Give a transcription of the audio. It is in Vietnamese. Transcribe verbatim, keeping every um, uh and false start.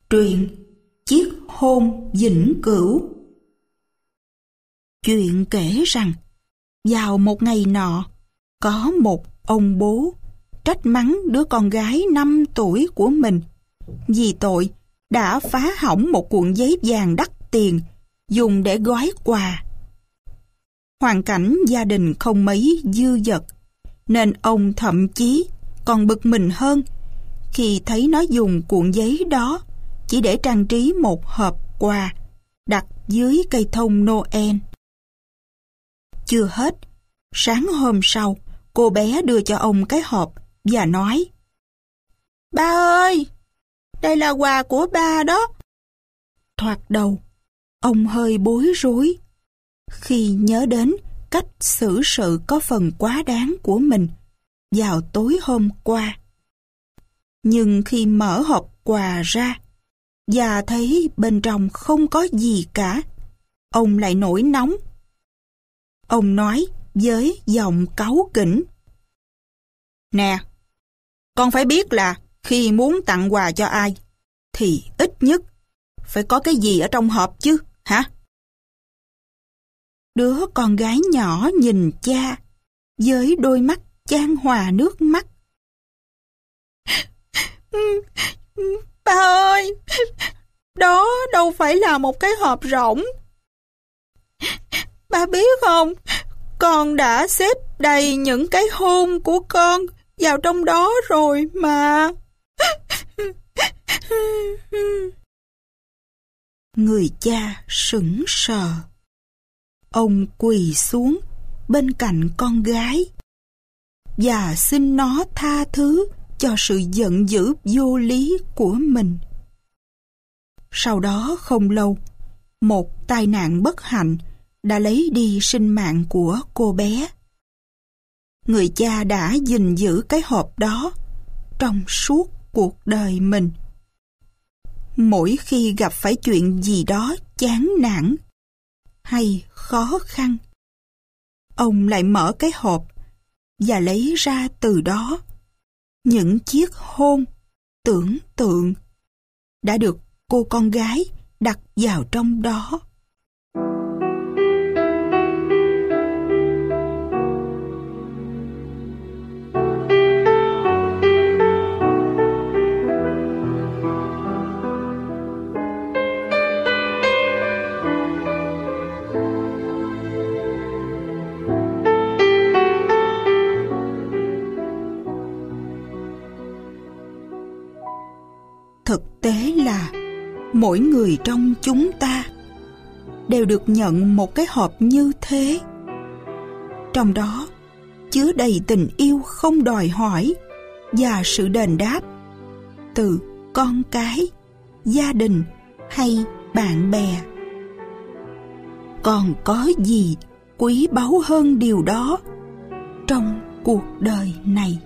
Truyện Chiếc hôn vĩnh cửu. Chuyện kể rằng, vào một ngày nọ, có một ông bố trách mắng đứa con gái năm tuổi của mình vì tội đã phá hỏng một cuộn giấy vàng đắt tiền dùng để gói quà. Hoàn cảnh gia đình không mấy dư dật, nên ông thậm chí còn bực mình hơn khi thấy nó dùng cuộn giấy đó chỉ để trang trí một hộp quà đặt dưới cây thông Noel. Chưa hết, sáng hôm sau, cô bé đưa cho ông cái hộp và nói: "Ba ơi, đây là quà của ba đó." Thoạt đầu, ông hơi bối rối khi nhớ đến cách xử sự có phần quá đáng của mình vào tối hôm qua. Nhưng khi mở hộp quà ra và thấy bên trong không có gì cả, ông lại nổi nóng. Ông nói với giọng cáu kỉnh: "Nè, con phải biết là khi muốn tặng quà cho ai thì ít nhất phải có cái gì ở trong hộp chứ, hả?" Đứa con gái nhỏ nhìn cha với đôi mắt chan hòa nước mắt. "Ba ơi, đó đâu phải là một cái hộp rỗng. Ba biết không, con đã xếp đầy những cái hôn của con vào trong đó rồi mà." Người cha sững sờ. Ông quỳ xuống bên cạnh con gái và xin nó tha thứ cho sự giận dữ vô lý của mình. Sau đó không lâu, một tai nạn bất hạnh đã lấy đi sinh mạng của cô bé. Người cha đã gìn giữ cái hộp đó trong suốt cuộc đời mình. Mỗi khi gặp phải chuyện gì đó chán nản hay khó khăn, ông lại mở cái hộp và lấy ra từ đó những chiếc hôn tưởng tượng đã được cô con gái đặt vào trong đó. Thực tế là mỗi người trong chúng ta đều được nhận một cái hộp như thế. Trong đó chứa đầy tình yêu không đòi hỏi và sự đền đáp từ con cái, gia đình hay bạn bè. Còn có gì quý báu hơn điều đó trong cuộc đời này?